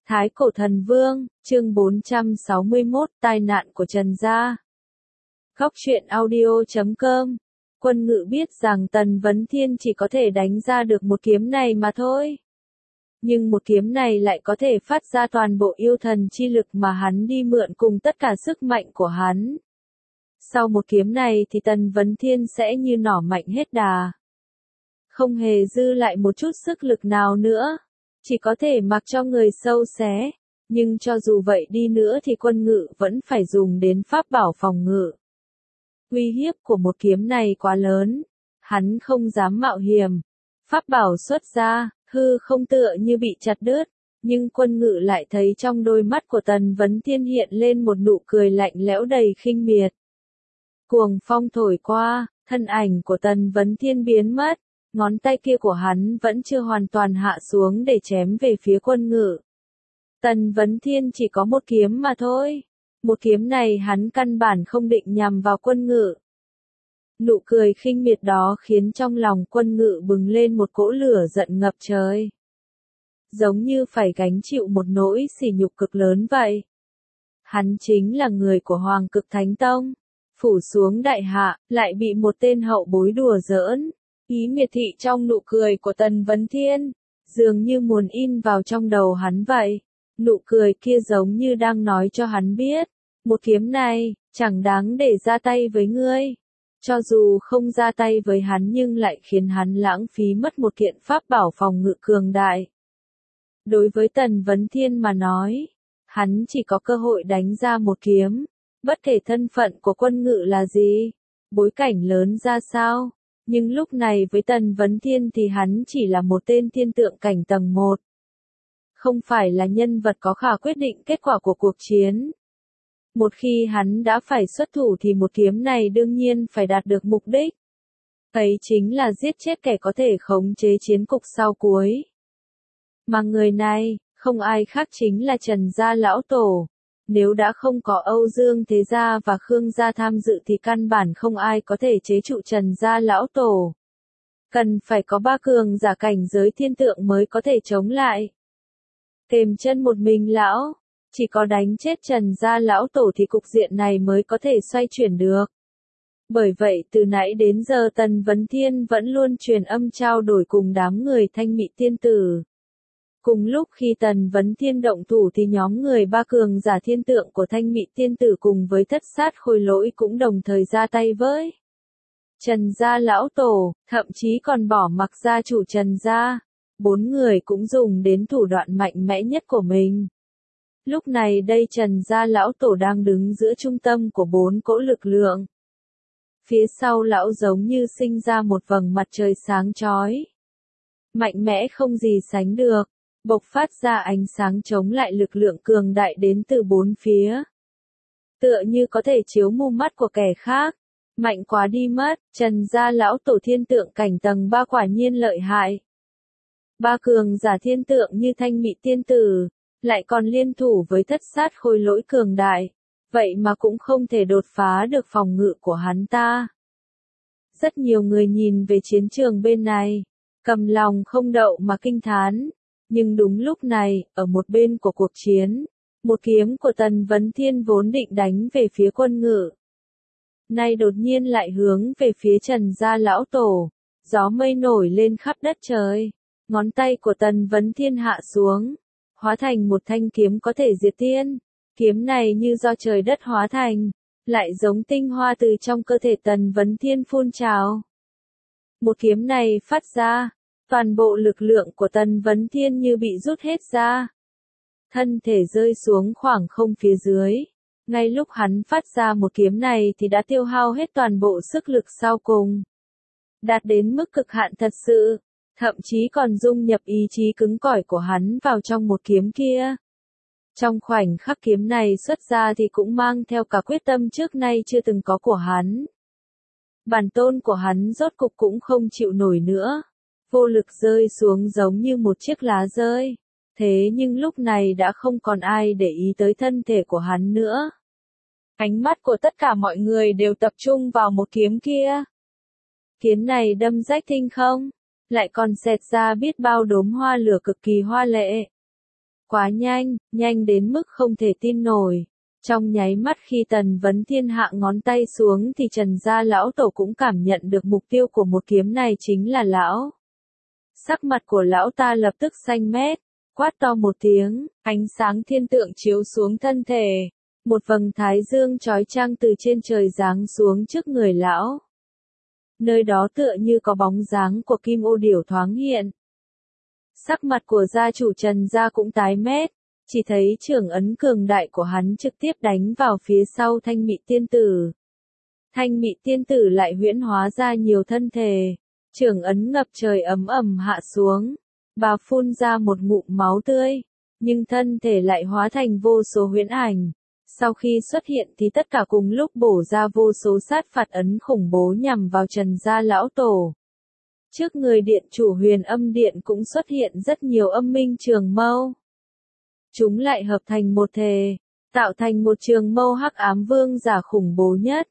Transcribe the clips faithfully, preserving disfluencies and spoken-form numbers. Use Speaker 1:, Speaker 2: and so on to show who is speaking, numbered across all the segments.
Speaker 1: Thái Cổ Thần Vương, chương bốn trăm sáu mươi mốt, tai nạn của Trần Gia. Góc truyện audio chấm com. Quân Ngự biết rằng Tần Vấn Thiên chỉ có thể đánh ra được một kiếm này mà thôi. Nhưng một kiếm này lại có thể phát ra toàn bộ yêu thần chi lực mà hắn đi mượn cùng tất cả sức mạnh của hắn. Sau một kiếm này thì Tần Vấn Thiên sẽ như nỏ mạnh hết đà. Không hề dư lại một chút sức lực nào nữa. Chỉ có thể mặc cho người sâu xé, nhưng cho dù vậy đi nữa thì Quân Ngự vẫn phải dùng đến pháp bảo phòng ngự. Uy hiếp của một kiếm này quá lớn, hắn không dám mạo hiểm. Pháp bảo xuất ra, hư không tựa như bị chặt đứt, nhưng Quân Ngự lại thấy trong đôi mắt của Tần Vấn Thiên hiện lên một nụ cười lạnh lẽo đầy khinh miệt. Cuồng phong thổi qua, thân ảnh của Tần Vấn Thiên biến mất. Ngón tay kia của hắn vẫn chưa hoàn toàn hạ xuống để chém về phía Quân Ngự. Tần Vấn Thiên chỉ có một kiếm mà thôi. Một kiếm này hắn căn bản không định nhằm vào Quân Ngự. Nụ cười khinh miệt đó khiến trong lòng Quân Ngự bừng lên một cỗ lửa giận ngập trời. Giống như phải gánh chịu một nỗi sỉ nhục cực lớn vậy. Hắn chính là người của Hoàng Cực Thánh Tông. Phủ xuống đại hạ, lại bị một tên hậu bối đùa giỡn. Ý miệt thị trong nụ cười của Tần Vấn Thiên, dường như muốn in vào trong đầu hắn vậy. Nụ cười kia giống như đang nói cho hắn biết, một kiếm này, chẳng đáng để ra tay với ngươi. Cho dù không ra tay với hắn nhưng lại khiến hắn lãng phí mất một kiện pháp bảo phòng ngự cường đại. Đối với Tần Vấn Thiên mà nói, hắn chỉ có cơ hội đánh ra một kiếm, bất kể thân phận của Quân Ngự là gì, bối cảnh lớn ra sao. Nhưng lúc này với Tần Vấn Thiên thì hắn chỉ là một tên thiên tượng cảnh tầng một. Không phải là nhân vật có khả quyết định kết quả của cuộc chiến. Một khi hắn đã phải xuất thủ thì một kiếm này đương nhiên phải đạt được mục đích. Ấy chính là giết chết kẻ có thể khống chế chiến cục sau cuối. Mà người này, không ai khác chính là Trần Gia Lão Tổ. Nếu đã không có Âu Dương Thế Gia và Khương Gia tham dự thì căn bản không ai có thể chế trụ Trần Gia Lão Tổ. Cần phải có ba cường giả cảnh giới thiên tượng mới có thể chống lại. Kềm chân một mình lão, chỉ có đánh chết Trần Gia Lão Tổ thì cục diện này mới có thể xoay chuyển được. Bởi vậy từ nãy đến giờ Tần Vấn Thiên vẫn luôn truyền âm trao đổi cùng đám người Thanh Mị Tiên Tử. Cùng lúc khi Tần Vấn Thiên động thủ thì nhóm người ba cường giả thiên tượng của Thanh Mị Tiên Tử cùng với Thất Sát Khôi Lỗi cũng đồng thời ra tay với Trần Gia Lão Tổ, thậm chí còn bỏ mặc gia chủ Trần Gia. Bốn người cũng dùng đến thủ đoạn mạnh mẽ nhất của mình. Lúc này đây Trần Gia Lão Tổ đang đứng giữa trung tâm của bốn cỗ lực lượng. Phía sau lão giống như sinh ra một vầng mặt trời sáng chói. Mạnh mẽ không gì sánh được. Bộc phát ra ánh sáng chống lại lực lượng cường đại đến từ bốn phía. Tựa như có thể chiếu mù mắt của kẻ khác. Mạnh quá đi mất, Trần Gia Lão Tổ thiên tượng cảnh tầng ba quả nhiên lợi hại. Ba cường giả thiên tượng như Thanh Mị Tiên Tử, lại còn liên thủ với Thất Sát Khôi Lỗi cường đại. Vậy mà cũng không thể đột phá được phòng ngự của hắn ta. Rất nhiều người nhìn về chiến trường bên này, cầm lòng không đậu mà kinh thán. Nhưng đúng lúc này, ở một bên của cuộc chiến, một kiếm của Tần Vấn Thiên vốn định đánh về phía Quân Ngự. Nay đột nhiên lại hướng về phía Trần Gia Lão Tổ, gió mây nổi lên khắp đất trời. Ngón tay của Tần Vấn Thiên hạ xuống, hóa thành một thanh kiếm có thể diệt tiên. Kiếm này như do trời đất hóa thành, lại giống tinh hoa từ trong cơ thể Tần Vấn Thiên phun trào. Một kiếm này phát ra, toàn bộ lực lượng của Tần Vấn Thiên như bị rút hết ra. Thân thể rơi xuống khoảng không phía dưới. Ngay lúc hắn phát ra một kiếm này thì đã tiêu hao hết toàn bộ sức lực sau cùng. Đạt đến mức cực hạn thật sự, thậm chí còn dung nhập ý chí cứng cỏi của hắn vào trong một kiếm kia. Trong khoảnh khắc kiếm này xuất ra thì cũng mang theo cả quyết tâm trước nay chưa từng có của hắn. Bản tôn của hắn rốt cục cũng không chịu nổi nữa. Vô lực rơi xuống giống như một chiếc lá rơi. Thế nhưng lúc này đã không còn ai để ý tới thân thể của hắn nữa. Ánh mắt của tất cả mọi người đều tập trung vào một kiếm kia. Kiếm này đâm rách thinh không, lại còn xẹt ra biết bao đốm hoa lửa cực kỳ hoa lệ. Quá nhanh, nhanh đến mức không thể tin nổi. Trong nháy mắt khi Tần Vấn Thiên hạ ngón tay xuống thì Trần gia lão tổ cũng cảm nhận được mục tiêu của một kiếm này chính là lão. Sắc mặt của lão ta lập tức xanh mét, quát to một tiếng, ánh sáng thiên tượng chiếu xuống thân thể. Một vầng thái dương chói chang từ trên trời giáng xuống trước người lão. Nơi đó tựa như có bóng dáng của Kim Ô Điểu thoáng hiện. Sắc mặt của gia chủ Trần gia cũng tái mét, chỉ thấy trường ấn cường đại của hắn trực tiếp đánh vào phía sau Thanh Mị tiên tử. Thanh Mị tiên tử lại huyễn hóa ra nhiều thân thể, trường ấn ngập trời ấm ầm hạ xuống, bà phun ra một ngụm máu tươi, nhưng thân thể lại hóa thành vô số huyễn ảnh. Sau khi xuất hiện thì tất cả cùng lúc bổ ra vô số sát phạt ấn khủng bố nhằm vào Trần gia lão tổ. Trước người điện chủ Huyền Âm Điện cũng xuất hiện rất nhiều âm minh trường mâu. Chúng lại hợp thành một thể, tạo thành một trường mâu hắc ám vương giả khủng bố nhất.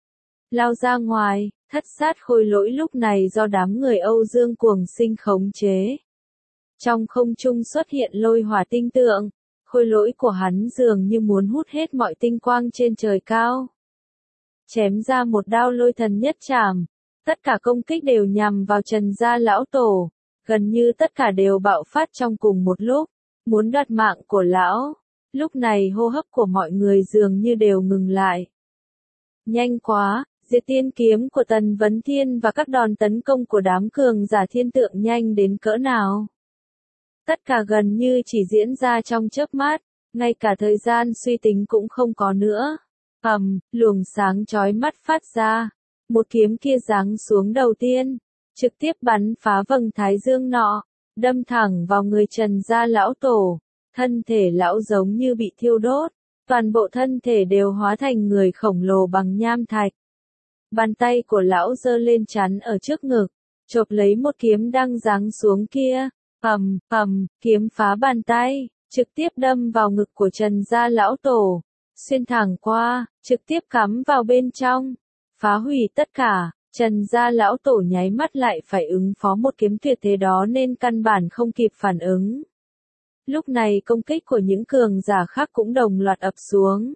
Speaker 1: Lao ra ngoài, thất sát khôi lỗi lúc này do đám người Âu Dương Cuồng Sinh khống chế. Trong không trung xuất hiện lôi hỏa tinh tượng, khôi lỗi của hắn dường như muốn hút hết mọi tinh quang trên trời cao. Chém ra một đao lôi thần nhất trảm, tất cả công kích đều nhằm vào Trần gia lão tổ, gần như tất cả đều bạo phát trong cùng một lúc, muốn đoạt mạng của lão. Lúc này hô hấp của mọi người dường như đều ngừng lại. Nhanh quá, diệt tiên kiếm của Tần Vấn Thiên và các đòn tấn công của đám cường giả thiên tượng nhanh đến cỡ nào. Tất cả gần như chỉ diễn ra trong chớp mắt, ngay cả thời gian suy tính cũng không có nữa. Ầm, luồng sáng chói mắt phát ra, một kiếm kia giáng xuống đầu tiên, trực tiếp bắn phá vầng thái dương nọ, đâm thẳng vào người Trần gia lão tổ. Thân thể lão giống như bị thiêu đốt, toàn bộ thân thể đều hóa thành người khổng lồ bằng nham thạch. Bàn tay của lão giơ lên chắn ở trước ngực, chộp lấy một kiếm đang giáng xuống kia. Ầm, ầm, kiếm phá bàn tay, trực tiếp đâm vào ngực của Trần gia lão tổ, xuyên thẳng qua, trực tiếp cắm vào bên trong, phá hủy tất cả. Trần gia lão tổ nháy mắt lại phải ứng phó một kiếm tuyệt thế đó nên căn bản không kịp phản ứng. Lúc này công kích của những cường giả khác cũng đồng loạt ập xuống.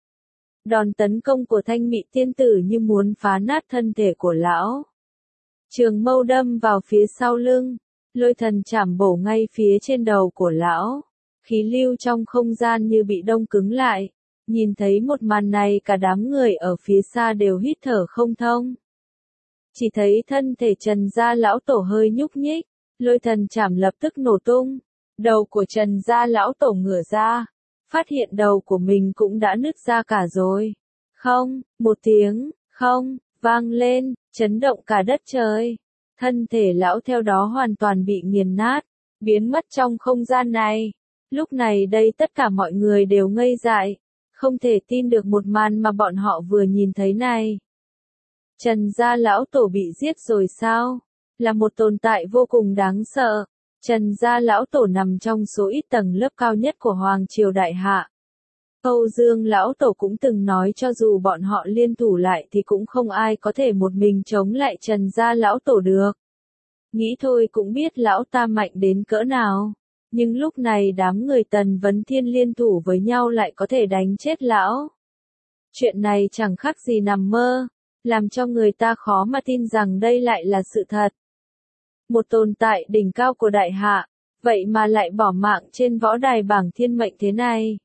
Speaker 1: Đòn tấn công của Thanh Mị tiên tử như muốn phá nát thân thể của lão. Trường mâu đâm vào phía sau lưng, lôi thần chảm bổ ngay phía trên đầu của lão. Khí lưu trong không gian như bị đông cứng lại. Nhìn thấy một màn này cả đám người ở phía xa đều hít thở không thông. Chỉ thấy thân thể Trần gia lão tổ hơi nhúc nhích, lôi thần chảm lập tức nổ tung. Đầu của Trần gia lão tổ ngửa ra, phát hiện đầu của mình cũng đã nứt ra cả rồi. Không, một tiếng, không, vang lên, chấn động cả đất trời. Thân thể lão theo đó hoàn toàn bị nghiền nát, biến mất trong không gian này. Lúc này đây tất cả mọi người đều ngây dại, không thể tin được một màn mà bọn họ vừa nhìn thấy này. Trần gia lão tổ bị giết rồi sao? Là một tồn tại vô cùng đáng sợ. Trần gia lão tổ nằm trong số ít tầng lớp cao nhất của Hoàng Triều Đại Hạ. Âu Dương lão tổ cũng từng nói cho dù bọn họ liên thủ lại thì cũng không ai có thể một mình chống lại Trần gia lão tổ được. Nghĩ thôi cũng biết lão ta mạnh đến cỡ nào. Nhưng lúc này đám người Tần Vấn Thiên liên thủ với nhau lại có thể đánh chết lão. Chuyện này chẳng khác gì nằm mơ, làm cho người ta khó mà tin rằng đây lại là sự thật. Một tồn tại đỉnh cao của Đại Hạ, vậy mà lại bỏ mạng trên võ đài bảng thiên mệnh thế này.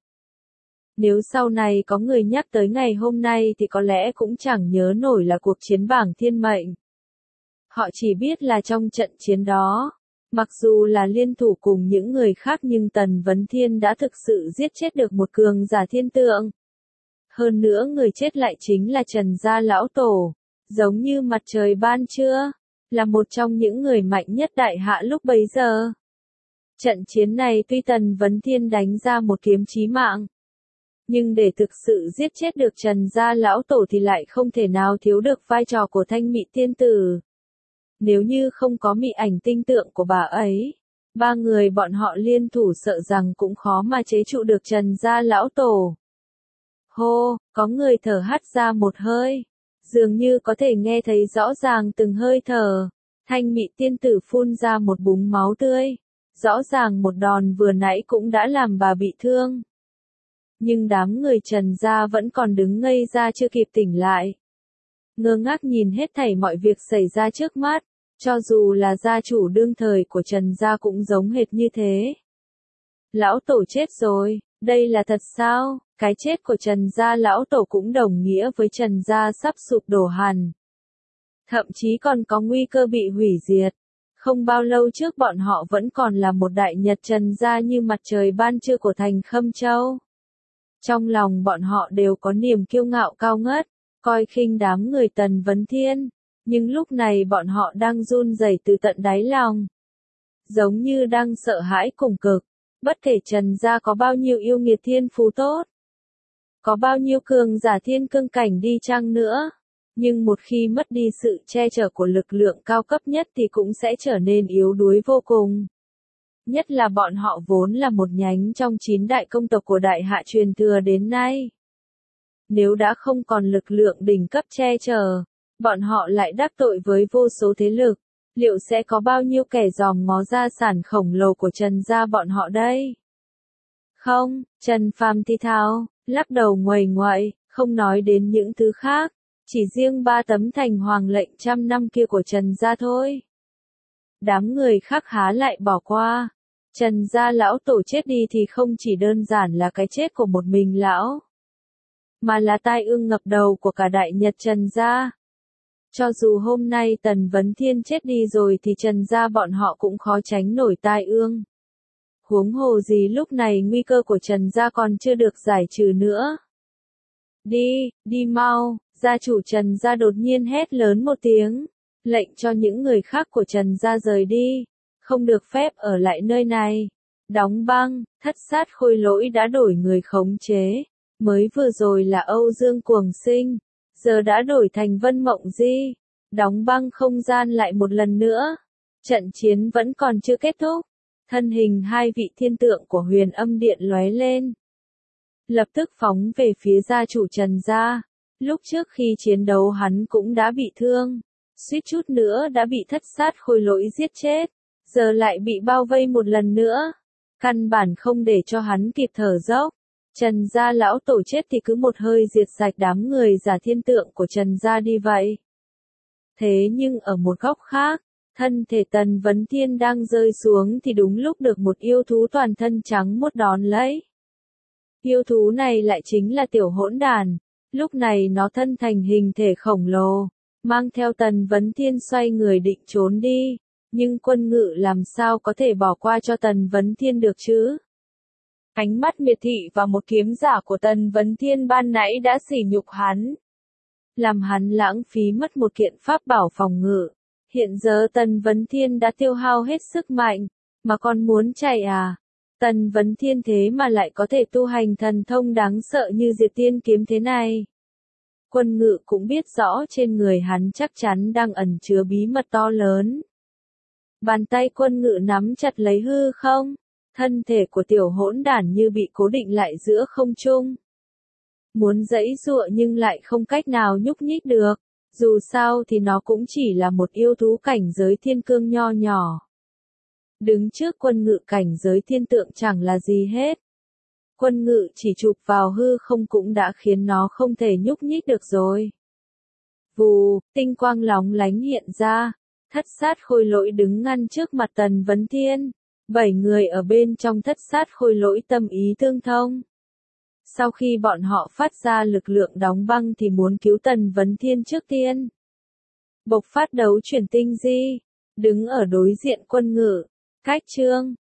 Speaker 1: Nếu sau này có người nhắc tới ngày hôm nay thì có lẽ cũng chẳng nhớ nổi là cuộc chiến bảng thiên mệnh. Họ chỉ biết là trong trận chiến đó, mặc dù là liên thủ cùng những người khác nhưng Tần Vấn Thiên đã thực sự giết chết được một cường giả thiên tượng. Hơn nữa người chết lại chính là Trần gia lão tổ, giống như mặt trời ban trưa, là một trong những người mạnh nhất Đại Hạ lúc bấy giờ. Trận chiến này tuy Tần Vấn Thiên đánh ra một kiếm chí mạng, nhưng để thực sự giết chết được Trần gia lão tổ thì lại không thể nào thiếu được vai trò của Thanh Mị tiên tử. Nếu như không có mị ảnh tinh tượng của bà ấy, ba người bọn họ liên thủ sợ rằng cũng khó mà chế trụ được Trần gia lão tổ. Hô, có người thở hắt ra một hơi, dường như có thể nghe thấy rõ ràng từng hơi thở. Thanh Mị tiên tử phun ra một búng máu tươi, Rõ ràng một đòn vừa nãy cũng đã làm bà bị thương. Nhưng đám người Trần gia vẫn còn đứng ngây ra chưa kịp tỉnh lại. Ngơ ngác nhìn hết thảy mọi việc xảy ra trước mắt, cho dù là gia chủ đương thời của Trần gia cũng giống hệt như thế. Lão tổ chết rồi, đây là thật sao? Cái chết của Trần gia lão tổ cũng đồng nghĩa với Trần gia sắp sụp đổ hẳn. Thậm chí còn có nguy cơ bị hủy diệt. Không bao lâu trước bọn họ vẫn còn là một đại nhật Trần gia như mặt trời ban trưa của thành Khâm Châu. Trong lòng bọn họ đều có niềm kiêu ngạo cao ngất, coi khinh đám người Tần Vấn Thiên, nhưng lúc này bọn họ đang run rẩy từ tận đáy lòng. Giống như đang sợ hãi cùng cực, bất kể Trần gia có bao nhiêu yêu nghiệt thiên phú tốt, có bao nhiêu cường giả thiên cương cảnh đi chăng nữa, nhưng một khi mất đi sự che chở của lực lượng cao cấp nhất thì cũng sẽ trở nên yếu đuối vô cùng. Nhất là bọn họ vốn là một nhánh trong chín đại công tộc của Đại Hạ truyền thừa đến nay. Nếu đã không còn lực lượng đỉnh cấp che chở, bọn họ lại đắc tội với vô số thế lực, liệu sẽ có bao nhiêu kẻ giòm ngó gia sản khổng lồ của Trần gia bọn họ đây? Không, Trần Phàm thì thào, lắc đầu nguầy nguậy, không nói đến những thứ khác, chỉ riêng ba tấm thành hoàng lệnh trăm năm kia của Trần gia thôi. Đám người khác há lại bỏ qua. Trần gia lão tổ chết đi thì không chỉ đơn giản là cái chết của một mình lão, mà là tai ương ngập đầu của cả đại nhật Trần gia. Cho dù hôm nay Tần Vấn Thiên chết đi rồi thì Trần gia bọn họ cũng khó tránh nổi tai ương. Huống hồ gì lúc này nguy cơ của Trần gia còn chưa được giải trừ nữa. Đi, đi mau, gia chủ Trần gia đột nhiên hét lớn một tiếng, lệnh cho những người khác của Trần gia rời đi, không được phép ở lại nơi này. Đóng băng, thất sát khôi lỗi đã đổi người khống chế, mới vừa rồi là Âu Dương Cuồng Sinh, giờ đã đổi thành Vân Mộng Di. Đóng băng không gian lại một lần nữa. Trận chiến vẫn còn chưa kết thúc. Thân hình hai vị thiên tượng của Huyền Âm Điện lóe lên, lập tức phóng về phía gia chủ Trần gia. Lúc trước khi chiến đấu hắn cũng đã bị thương, suýt chút nữa đã bị thất sát khôi lỗi giết chết, giờ lại bị bao vây một lần nữa, căn bản không để cho hắn kịp thở dốc. Trần gia lão tổ chết thì cứ một hơi diệt sạch đám người giả thiên tượng của Trần gia đi vậy. Thế nhưng ở một góc khác, thân thể Tần Vấn Thiên đang rơi xuống thì đúng lúc được một yêu thú toàn thân trắng muốt đón lấy. Yêu thú này lại chính là tiểu hỗn đàn, lúc này nó thân thành hình thể khổng lồ, mang theo Tần Vấn Thiên xoay người định trốn đi, nhưng Quân Ngự làm sao có thể bỏ qua cho Tần Vấn Thiên được chứ? Ánh mắt miệt thị và một kiếm giả của Tần Vấn Thiên ban nãy đã sỉ nhục hắn, làm hắn lãng phí mất một kiện pháp bảo phòng ngự. Hiện giờ Tần Vấn Thiên đã tiêu hao hết sức mạnh, mà còn muốn chạy à? Tần Vấn Thiên thế mà lại có thể tu hành thần thông đáng sợ như Diệt Tiên kiếm thế này. Quân Ngự cũng biết rõ trên người hắn chắc chắn đang ẩn chứa bí mật to lớn. Bàn tay Quân Ngự nắm chặt lấy hư không, thân thể của tiểu hỗn đản như bị cố định lại giữa không trung. Muốn giãy giụa nhưng lại không cách nào nhúc nhích được, dù sao thì nó cũng chỉ là một yêu thú cảnh giới thiên cương nho nhỏ. Đứng trước Quân Ngự cảnh giới thiên tượng chẳng là gì hết. Quân Ngự chỉ chụp vào hư không cũng đã khiến nó không thể nhúc nhích được rồi. Vù, tinh quang lóng lánh hiện ra, thất sát khôi lỗi đứng ngăn trước mặt Tần Vấn Thiên. Bảy người ở bên trong thất sát khôi lỗi tâm ý tương thông. Sau khi bọn họ phát ra lực lượng đóng băng thì muốn cứu Tần Vấn Thiên trước tiên. Bộc phát đấu chuyển tinh di, đứng ở đối diện Quân Ngự, cách chương,